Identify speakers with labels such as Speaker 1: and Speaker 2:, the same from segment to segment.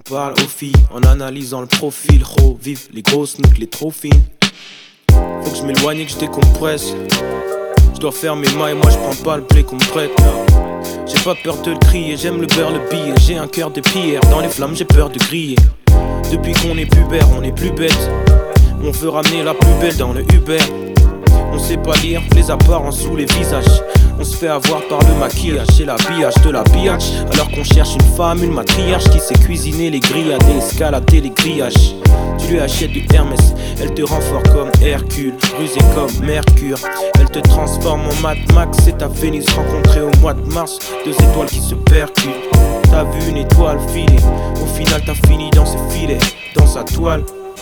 Speaker 1: parle aux filles en analysant le profil. Oh, vive les grosses niques, les trop fines. Faut que je m'éloigne et que je décompresse. Je dois faire mes mailles, moi je prends pas le blé qu'on me prête. J'ai pas peur de le crier, j'aime le beurre, le billet. J'ai un cœur de pierre, dans les flammes j'ai peur de griller. Depuis qu'on est pubère, on est plus bête. On veut ramener la plus belle dans le Uber. On sait pas lire les apparences sous les visages. On se fait avoir par le maquillage et l'habillage de la biatch. Alors qu'on cherche une femme, une matriarche qui sait cuisiner les grillades et escalader les grillages. Tu lui achètes du Hermès, elle te rend fort comme Hercule, rusé comme Mercure. Elle te transforme en Mad Max, c'est ta Vénus rencontrée au mois de mars. Deux étoiles qui se percutent. T'as vu une étoile filer, au final t'as fini dans ses filets, dans sa toile.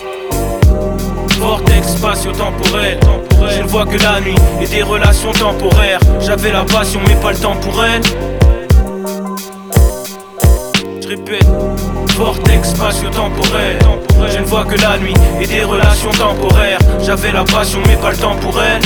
Speaker 1: Vortex spatio-temporel, je ne vois que la nuit et des relations temporaires. J'avais la passion mais pas le temps pour elle. Je répète, vortex spatio-temporel, je ne vois que la nuit et des relations temporaires. J'avais la passion mais pas le temps pour elle.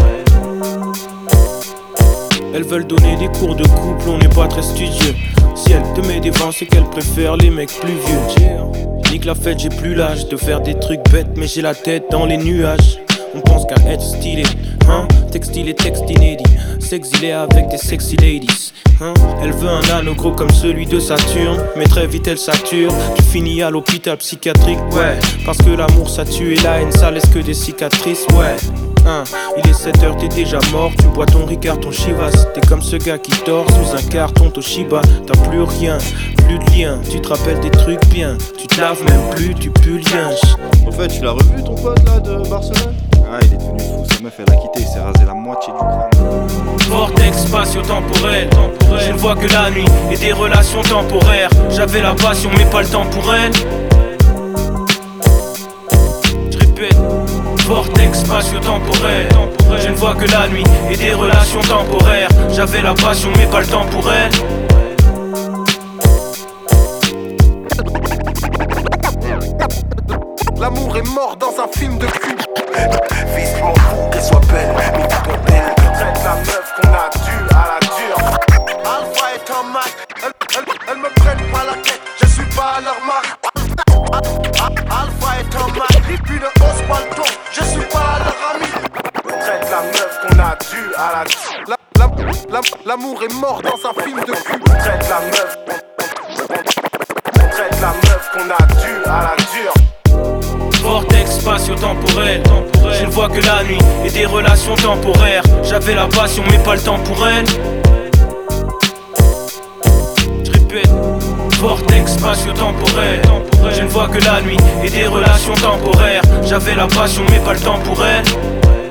Speaker 1: Elles veulent donner des cours de couple, on n'est pas très studieux. Si elle te met des vents, c'est qu'elle préfère les mecs plus vieux. Nique la fête, j'ai plus l'âge de faire des trucs bêtes, mais j'ai la tête dans les nuages. On pense qu'à être stylé, hein. Textile et texte inédit, s'exiler avec des sexy ladies, hein. Elle veut un anneau gros comme celui de Saturne, mais très vite elle sature. Tu finis à l'hôpital psychiatrique, ouais. Parce que l'amour ça tue et la haine ça laisse que des cicatrices, ouais. Il est 7h, t'es déjà mort. Tu bois ton Ricard, ton Chivas. T'es comme ce gars qui dort sous un carton Toshiba. T'as plus rien, plus de lien. Tu te rappelles des trucs bien. Tu te laves même plus, tu pues le lien.
Speaker 2: En fait, tu l'as revu ton pote là de Barcelone? Ah, il est devenu fou, sa meuf elle a quitté, il s'est rasé la moitié du crâne.
Speaker 1: Vortex spatio-temporel, je ne vois que la nuit et des relations temporaires. J'avais la passion mais pas le temps pour elle. Je répète, vortex spatio-temporel, je ne vois que la nuit et des relations temporaires. J'avais la passion mais pas le temps pour elle.
Speaker 3: L'amour est mort dans un film de cul. Vise-moi fou, qu'elle soit belle, mais tout ton belle. Traite la meuf qu'on a due à la dure. Alpha est un Mac, elle me prenne pas la tête, je suis pas leur marque. Alpha est un Mac, et puis le hausse pas le ton, je suis pas leur ami. Traite la meuf qu'on a due à la dure. L'amour est mort dans un film de cul. Traite la meuf, on traite la meuf qu'on a due à la dure.
Speaker 1: Vortex spatio-temporel, je ne vois que la nuit et des relations temporaires. J'avais la passion mais pas le temps pour elle. Je répète, vortex spatio-temporel, je ne vois que la nuit et des relations temporaires. J'avais la passion mais pas le temps pour elle.